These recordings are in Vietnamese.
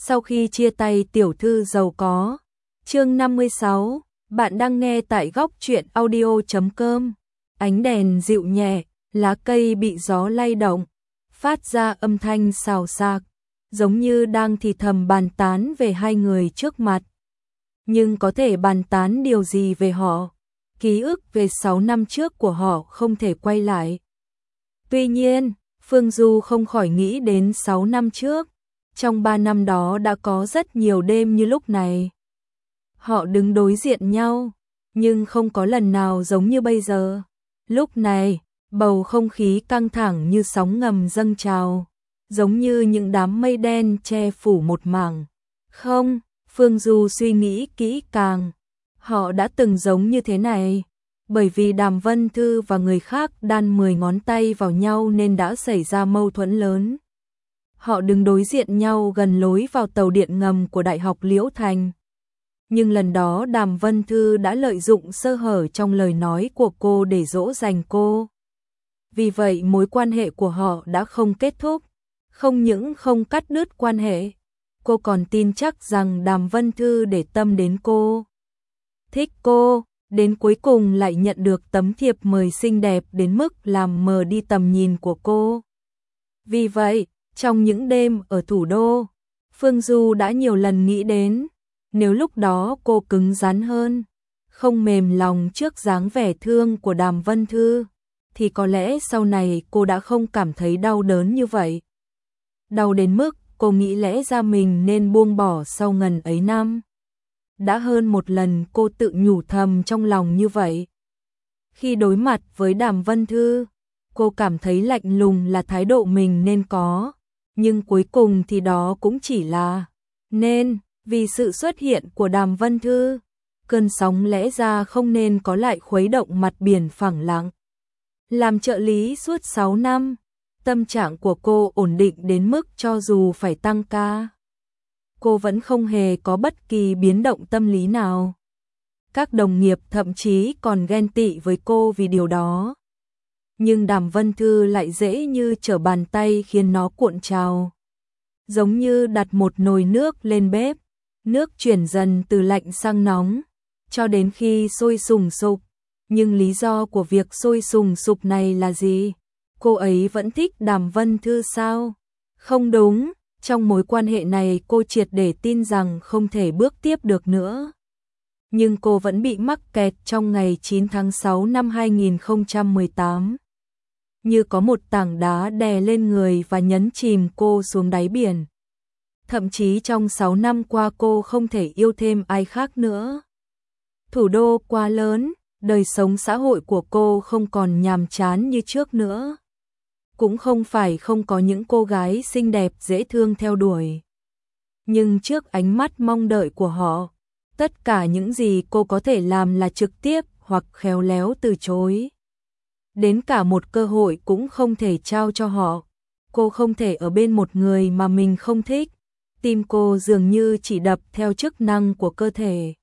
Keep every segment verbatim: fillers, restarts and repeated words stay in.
Sau khi chia tay tiểu thư giàu có. Chương năm mươi sáu, bạn đang nghe tại góc truyện audio chấm com. Ánh đèn dịu nhẹ, lá cây bị gió lay động, phát ra âm thanh xào xạc, giống như đang thì thầm bàn tán về hai người trước mặt. Nhưng có thể bàn tán điều gì về họ? Ký ức về sáu năm trước của họ không thể quay lại. Tuy nhiên, Phương Du không khỏi nghĩ đến sáu năm trước. Trong ba năm đó đã có rất nhiều đêm như lúc này. Họ đứng đối diện nhau, nhưng không có lần nào giống như bây giờ. Lúc này, bầu không khí căng thẳng như sóng ngầm dâng trào, giống như những đám mây đen che phủ một mảng. Không, Phương Du suy nghĩ kỹ càng. Họ đã từng giống như thế này, bởi vì Đàm Vân Thư và người khác đan mười ngón tay vào nhau nên đã xảy ra mâu thuẫn lớn. Họ đứng đối diện nhau gần lối vào tàu điện ngầm của Đại học Liễu Thành. Nhưng lần đó Đàm Vân Thư đã lợi dụng sơ hở trong lời nói của cô để dỗ dành cô. Vì vậy mối quan hệ của họ đã không kết thúc. Không những không cắt đứt quan hệ, cô còn tin chắc rằng Đàm Vân Thư để tâm đến cô, thích cô, đến cuối cùng lại nhận được tấm thiệp mời xinh đẹp đến mức làm mờ đi tầm nhìn của cô. Vì vậy, trong những đêm ở thủ đô, Phương Du đã nhiều lần nghĩ đến, nếu lúc đó cô cứng rắn hơn, không mềm lòng trước dáng vẻ thương của Đàm Vân Thư, thì có lẽ sau này cô đã không cảm thấy đau đớn như vậy. Đau đến mức cô nghĩ lẽ ra mình nên buông bỏ sau ngần ấy năm. Đã hơn một lần cô tự nhủ thầm trong lòng như vậy. Khi đối mặt với Đàm Vân Thư, cô cảm thấy lạnh lùng là thái độ mình nên có, nhưng cuối cùng thì đó cũng chỉ là nên, vì sự xuất hiện của Đàm Vân Thư, cơn sóng lẽ ra không nên có lại khuấy động mặt biển phẳng lặng. Làm trợ lý suốt sáu năm, tâm trạng của cô ổn định đến mức cho dù phải tăng ca, cô vẫn không hề có bất kỳ biến động tâm lý nào. Các đồng nghiệp thậm chí còn ghen tị với cô vì điều đó. Nhưng Đàm Vân Thư lại dễ như trở bàn tay khiến nó cuộn trào. Giống như đặt một nồi nước lên bếp, nước chuyển dần từ lạnh sang nóng, cho đến khi sôi sùng sục. Nhưng lý do của việc sôi sùng sục này là gì? Cô ấy vẫn thích Đàm Vân Thư sao? Không đúng, trong mối quan hệ này cô triệt để tin rằng không thể bước tiếp được nữa. Nhưng cô vẫn bị mắc kẹt trong ngày chín tháng sáu năm hai nghìn không trăm mười tám. Như có một tảng đá đè lên người và nhấn chìm cô xuống đáy biển. Thậm chí trong sáu năm qua cô không thể yêu thêm ai khác nữa. Thủ đô quá lớn, đời sống xã hội của cô không còn nhàm chán như trước nữa. Cũng không phải không có những cô gái xinh đẹp dễ thương theo đuổi. Nhưng trước ánh mắt mong đợi của họ, tất cả những gì cô có thể làm là trực tiếp hoặc khéo léo từ chối. Đến cả một cơ hội cũng không thể trao cho họ. Cô không thể ở bên một người mà mình không thích. Tim cô dường như chỉ đập theo chức năng của cơ thể.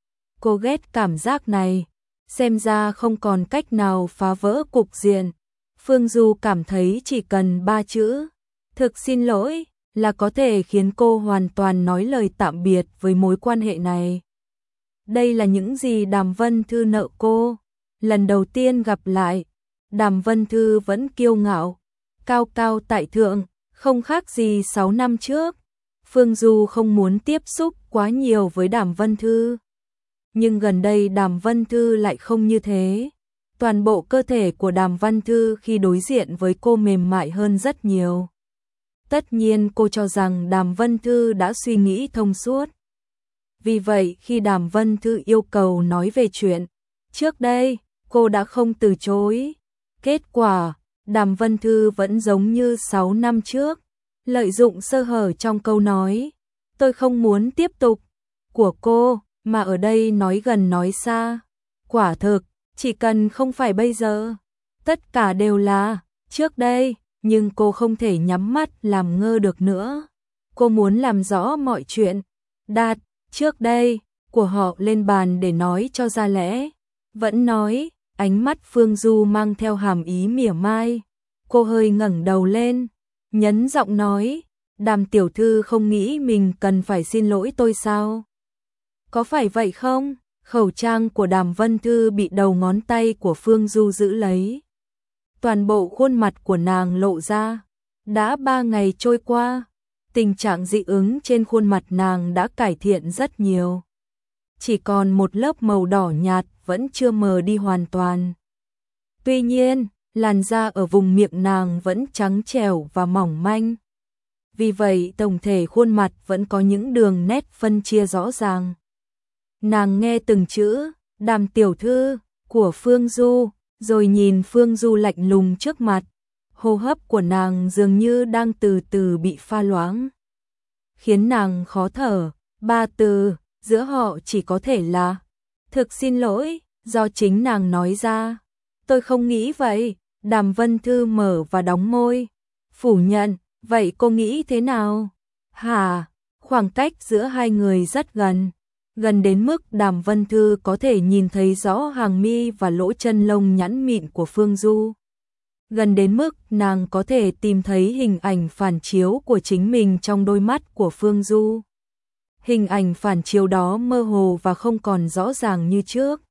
Cô ghét cảm giác này. Xem ra không còn cách nào phá vỡ cục diện. Phương Du cảm thấy chỉ cần ba chữ, thực xin lỗi, là có thể khiến cô hoàn toàn nói lời tạm biệt với mối quan hệ này. Đây là những gì Đàm Vân Thư nợ cô. Lần đầu tiên gặp lại, Đàm Vân Thư vẫn kiêu ngạo, cao cao tại thượng, không khác gì sáu năm trước. Phương Du không muốn tiếp xúc quá nhiều với Đàm Vân Thư. Nhưng gần đây Đàm Vân Thư lại không như thế. Toàn bộ cơ thể của Đàm Vân Thư khi đối diện với cô mềm mại hơn rất nhiều. Tất nhiên cô cho rằng Đàm Vân Thư đã suy nghĩ thông suốt. Vì vậy khi Đàm Vân Thư yêu cầu nói về chuyện trước đây, cô đã không từ chối. Kết quả, Đàm Vân Thư vẫn giống như sáu năm trước, lợi dụng sơ hở trong câu nói "tôi không muốn tiếp tục" của cô, mà ở đây nói gần nói xa. Quả thực, chỉ cần không phải bây giờ, tất cả đều là trước đây, nhưng cô không thể nhắm mắt làm ngơ được nữa. Cô muốn làm rõ mọi chuyện, đặt trước đây của họ lên bàn để nói cho ra lẽ. Vẫn nói, ánh mắt Phương Du mang theo hàm ý mỉa mai. Cô hơi ngẩng đầu lên, nhấn giọng nói, Đàm tiểu thư không nghĩ mình cần phải xin lỗi tôi sao? Có phải vậy không? Khẩu trang của Đàm Vân Thư bị đầu ngón tay của Phương Du giữ lấy. Toàn bộ khuôn mặt của nàng lộ ra. Đã ba ngày trôi qua, tình trạng dị ứng trên khuôn mặt nàng đã cải thiện rất nhiều. Chỉ còn một lớp màu đỏ nhạt vẫn chưa mờ đi hoàn toàn. Tuy nhiên, làn da ở vùng miệng nàng vẫn trắng trẻo và mỏng manh. Vì vậy tổng thể khuôn mặt vẫn có những đường nét phân chia rõ ràng. Nàng nghe từng chữ Đàm tiểu thư của Phương Du, rồi nhìn Phương Du lạnh lùng trước mặt. Hô hấp của nàng dường như đang từ từ bị pha loãng, khiến nàng khó thở. Ba từ giữa họ chỉ có thể là thực xin lỗi, do chính nàng nói ra. Tôi không nghĩ vậy. Đàm Vân Thư mở và đóng môi, phủ nhận. Vậy cô nghĩ thế nào? Hả? Khoảng cách giữa hai người rất gần, gần đến mức Đàm Vân Thư có thể nhìn thấy rõ hàng mi và lỗ chân lông nhẵn mịn của Phương Du. Gần đến mức nàng có thể tìm thấy hình ảnh phản chiếu của chính mình trong đôi mắt của Phương Du. Hình ảnh phản chiếu đó mơ hồ và không còn rõ ràng như trước.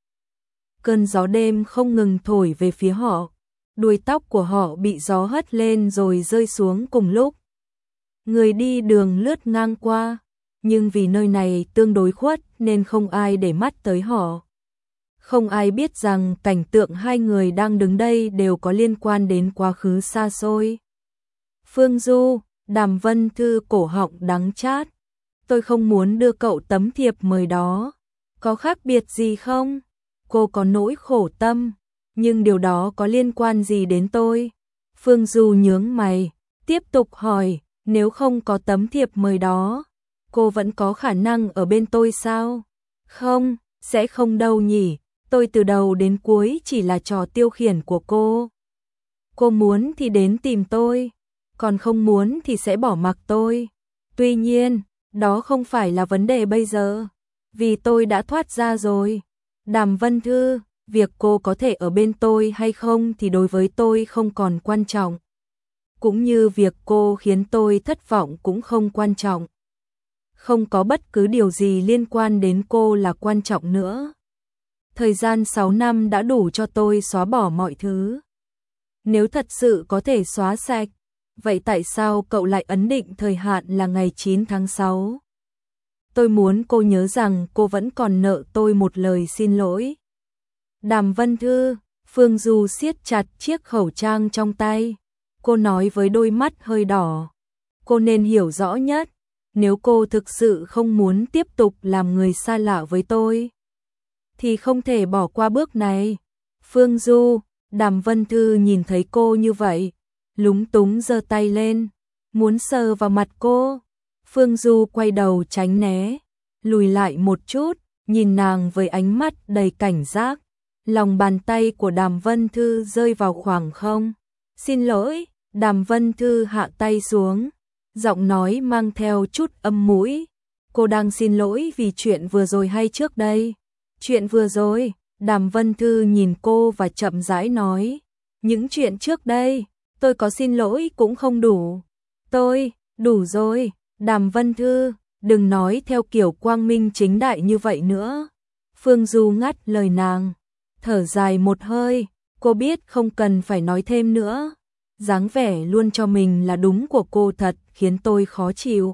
Cơn gió đêm không ngừng thổi về phía họ. Đuôi tóc của họ bị gió hất lên rồi rơi xuống cùng lúc. Người đi đường lướt ngang qua, nhưng vì nơi này tương đối khuất nên không ai để mắt tới họ. Không ai biết rằng cảnh tượng hai người đang đứng đây đều có liên quan đến quá khứ xa xôi. Phương Du, Đàm Vân Thư cổ họng đắng chát. Tôi không muốn đưa cậu tấm thiệp mời đó. Có khác biệt gì không? Cô có nỗi khổ tâm, nhưng điều đó có liên quan gì đến tôi? Phương Du nhướng mày, tiếp tục hỏi, nếu không có tấm thiệp mời đó, cô vẫn có khả năng ở bên tôi sao? Không, sẽ không đâu nhỉ. Tôi từ đầu đến cuối chỉ là trò tiêu khiển của cô. Cô muốn thì đến tìm tôi, còn không muốn thì sẽ bỏ mặc tôi. Tuy nhiên, đó không phải là vấn đề bây giờ, vì tôi đã thoát ra rồi. Đàm Vân Thư, việc cô có thể ở bên tôi hay không thì đối với tôi không còn quan trọng. Cũng như việc cô khiến tôi thất vọng cũng không quan trọng. Không có bất cứ điều gì liên quan đến cô là quan trọng nữa. Thời gian sáu năm đã đủ cho tôi xóa bỏ mọi thứ. Nếu thật sự có thể xóa sạch, vậy tại sao cậu lại ấn định thời hạn là ngày chín tháng sáu? Tôi muốn cô nhớ rằng cô vẫn còn nợ tôi một lời xin lỗi. Đàm Vân Thư, Phương Du siết chặt chiếc khẩu trang trong tay. Cô nói với đôi mắt hơi đỏ. Cô nên hiểu rõ nhất, nếu cô thực sự không muốn tiếp tục làm người xa lạ với tôi, thì không thể bỏ qua bước này. Phương Du, Đàm Vân Thư nhìn thấy cô như vậy, lúng túng giơ tay lên, muốn sờ vào mặt cô. Phương Du quay đầu tránh né, lùi lại một chút, nhìn nàng với ánh mắt đầy cảnh giác. Lòng bàn tay của Đàm Vân Thư rơi vào khoảng không. Xin lỗi. Đàm Vân Thư hạ tay xuống, giọng nói mang theo chút âm mũi. Cô đang xin lỗi vì chuyện vừa rồi hay trước đây? Chuyện vừa rồi. Đàm Vân Thư nhìn cô và chậm rãi nói. Những chuyện trước đây, tôi có xin lỗi cũng không đủ. Tôi, đủ rồi. Đàm Vân Thư, đừng nói theo kiểu quang minh chính đại như vậy nữa. Phương Du ngắt lời nàng, thở dài một hơi. Cô biết không cần phải nói thêm nữa. Dáng vẻ luôn cho mình là đúng của cô thật khiến tôi khó chịu.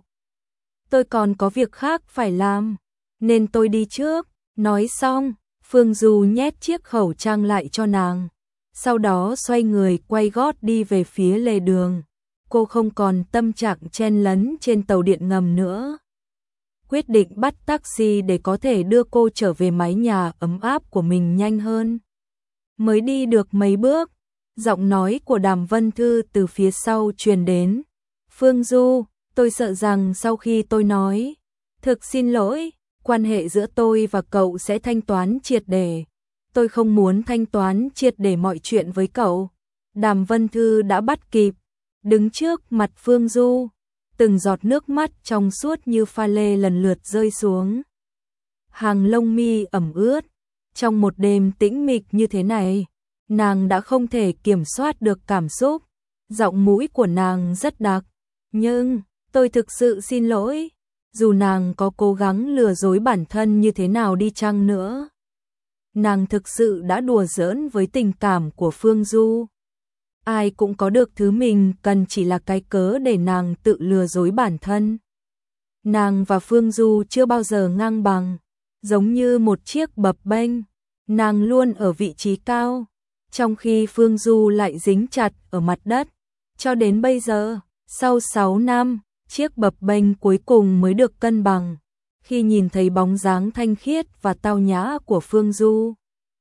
Tôi còn có việc khác phải làm, nên tôi đi trước. Nói xong, Phương Du nhét chiếc khẩu trang lại cho nàng. Sau đó xoay người quay gót đi về phía lề đường. Cô không còn tâm trạng chen lấn trên tàu điện ngầm nữa. Quyết định bắt taxi để có thể đưa cô trở về mái nhà ấm áp của mình nhanh hơn. Mới đi được mấy bước, giọng nói của Đàm Vân Thư từ phía sau truyền đến. Phương Du, tôi sợ rằng sau khi tôi nói, thực xin lỗi, quan hệ giữa tôi và cậu sẽ thanh toán triệt để. Tôi không muốn thanh toán triệt để mọi chuyện với cậu. Đàm Vân Thư đã bắt kịp, đứng trước mặt Phương Du, từng giọt nước mắt trong suốt như pha lê lần lượt rơi xuống. Hàng lông mi ẩm ướt, trong một đêm tĩnh mịch như thế này, nàng đã không thể kiểm soát được cảm xúc. Giọng mũi của nàng rất đặc, nhưng Tôi thực sự xin lỗi, dù nàng có cố gắng lừa dối bản thân như thế nào đi chăng nữa. Nàng thực sự đã đùa giỡn với tình cảm của Phương Du. Ai cũng có được thứ mình cần, chỉ là cái cớ để nàng tự lừa dối bản thân. Nàng và Phương Du chưa bao giờ ngang bằng, giống như một chiếc bập bênh, nàng luôn ở vị trí cao, trong khi Phương Du lại dính chặt ở mặt đất. Cho đến bây giờ, sau sáu năm, chiếc bập bênh cuối cùng mới được cân bằng, khi nhìn thấy bóng dáng thanh khiết và tao nhã của Phương Du.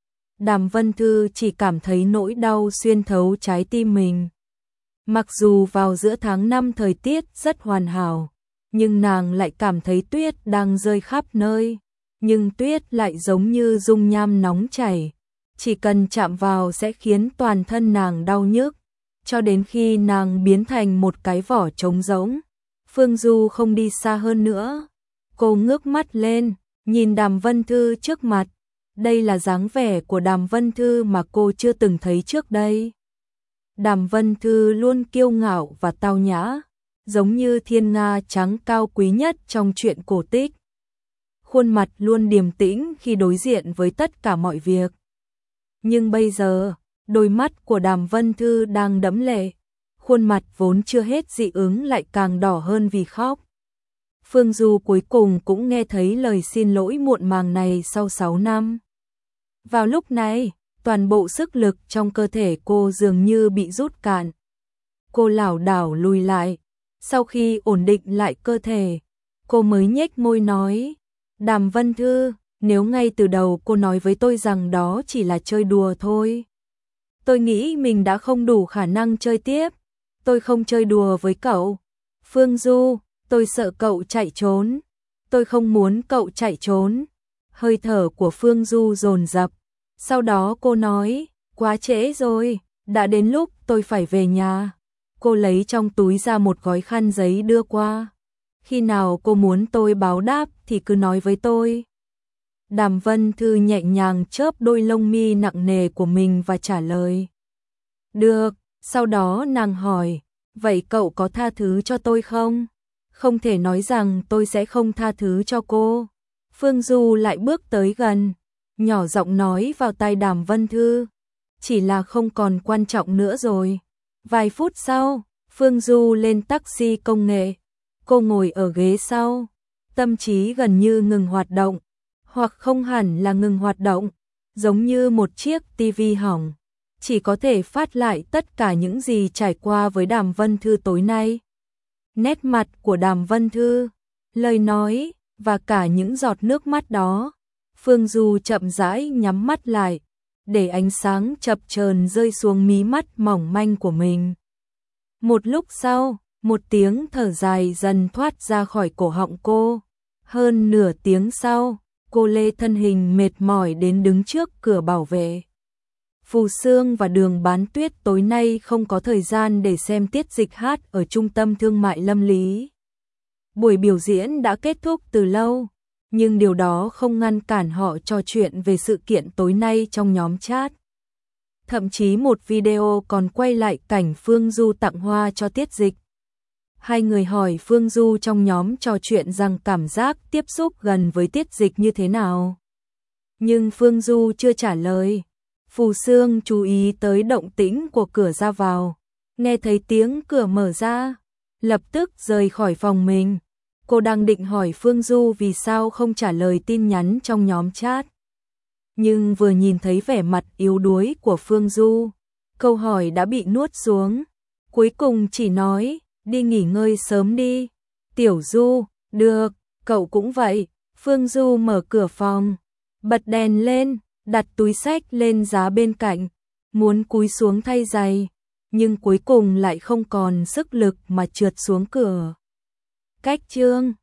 Đàm Vân Thư chỉ cảm thấy nỗi đau xuyên thấu trái tim mình. Mặc dù vào giữa tháng năm thời tiết rất hoàn hảo, nhưng nàng lại cảm thấy tuyết đang rơi khắp nơi. Nhưng tuyết lại giống như dung nham nóng chảy, chỉ cần chạm vào sẽ khiến toàn thân nàng đau nhức, cho đến khi nàng biến thành một cái vỏ trống rỗng. Phương Du không đi xa hơn nữa. Cô ngước mắt lên, nhìn Đàm Vân Thư trước mặt. Đây là dáng vẻ của Đàm Vân Thư mà cô chưa từng thấy trước đây. Đàm Vân Thư luôn kiêu ngạo và tao nhã, giống như thiên nga trắng cao quý nhất trong truyện cổ tích. Khuôn mặt luôn điềm tĩnh khi đối diện với tất cả mọi việc. Nhưng bây giờ, đôi mắt của Đàm Vân Thư đang đẫm lệ, khuôn mặt vốn chưa hết dị ứng lại càng đỏ hơn vì khóc. Phương Du cuối cùng cũng nghe thấy lời xin lỗi muộn màng này sau sáu năm. Vào lúc này, toàn bộ sức lực trong cơ thể cô dường như bị rút cạn. Cô lảo đảo lùi lại, sau khi ổn định lại cơ thể, cô mới nhếch môi nói: Đàm Vân Thư, nếu ngay từ đầu cô nói với tôi rằng đó chỉ là chơi đùa thôi. Tôi nghĩ mình đã không đủ khả năng chơi tiếp. Tôi không chơi đùa với cậu. Phương Du, tôi sợ cậu chạy trốn. Tôi không muốn cậu chạy trốn. Hơi thở của Phương Du dồn dập. Sau đó cô nói, quá trễ rồi, đã đến lúc tôi phải về nhà. Cô lấy trong túi ra một gói khăn giấy đưa qua. Khi nào cô muốn tôi báo đáp thì cứ nói với tôi. Đàm Vân Thư nhẹ nhàng chớp đôi lông mi nặng nề của mình và trả lời. Được, sau đó nàng hỏi, vậy cậu có tha thứ cho tôi không? Không thể nói rằng tôi sẽ không tha thứ cho cô. Phương Du lại bước tới gần, nhỏ giọng nói vào tai Đàm Vân Thư. Chỉ là không còn quan trọng nữa rồi. Vài phút sau, Phương Du lên taxi công nghệ. Cô ngồi ở ghế sau, tâm trí gần như ngừng hoạt động, hoặc không hẳn là ngừng hoạt động, giống như một chiếc tivi hỏng, chỉ có thể phát lại tất cả những gì trải qua với Đàm Vân Thư tối nay. Nét mặt của Đàm Vân Thư, lời nói và cả những giọt nước mắt đó. Phương Du chậm rãi nhắm mắt lại, để ánh sáng chập chờn rơi xuống mí mắt mỏng manh của mình. Một lúc sau, một tiếng thở dài dần thoát ra khỏi cổ họng cô. Hơn nửa tiếng sau, cô lê thân hình mệt mỏi đến đứng trước cửa bảo vệ. Phù Sương và Đường Bán Tuyết tối nay không có thời gian để xem tiết dịch hát ở trung tâm thương mại Lâm Lý. Buổi biểu diễn đã kết thúc từ lâu, nhưng điều đó không ngăn cản họ trò chuyện về sự kiện tối nay trong nhóm chat. Thậm chí một video còn quay lại cảnh Phương Du tặng hoa cho tiết dịch. Hai người hỏi Phương Du trong nhóm trò chuyện rằng cảm giác tiếp xúc gần với tiết dịch như thế nào. Nhưng Phương Du chưa trả lời. Phù Sương chú ý tới động tĩnh của cửa ra vào, nghe thấy tiếng cửa mở ra, lập tức rời khỏi phòng mình. Cô đang định hỏi Phương Du vì sao không trả lời tin nhắn trong nhóm chat. Nhưng vừa nhìn thấy vẻ mặt yếu đuối của Phương Du, câu hỏi đã bị nuốt xuống. Cuối cùng chỉ nói, đi nghỉ ngơi sớm đi. Tiểu Du, được, cậu cũng vậy. Phương Du mở cửa phòng, bật đèn lên, đặt túi xách lên giá bên cạnh, muốn cúi xuống thay giày, nhưng cuối cùng lại không còn sức lực mà trượt xuống cửa. Cách chương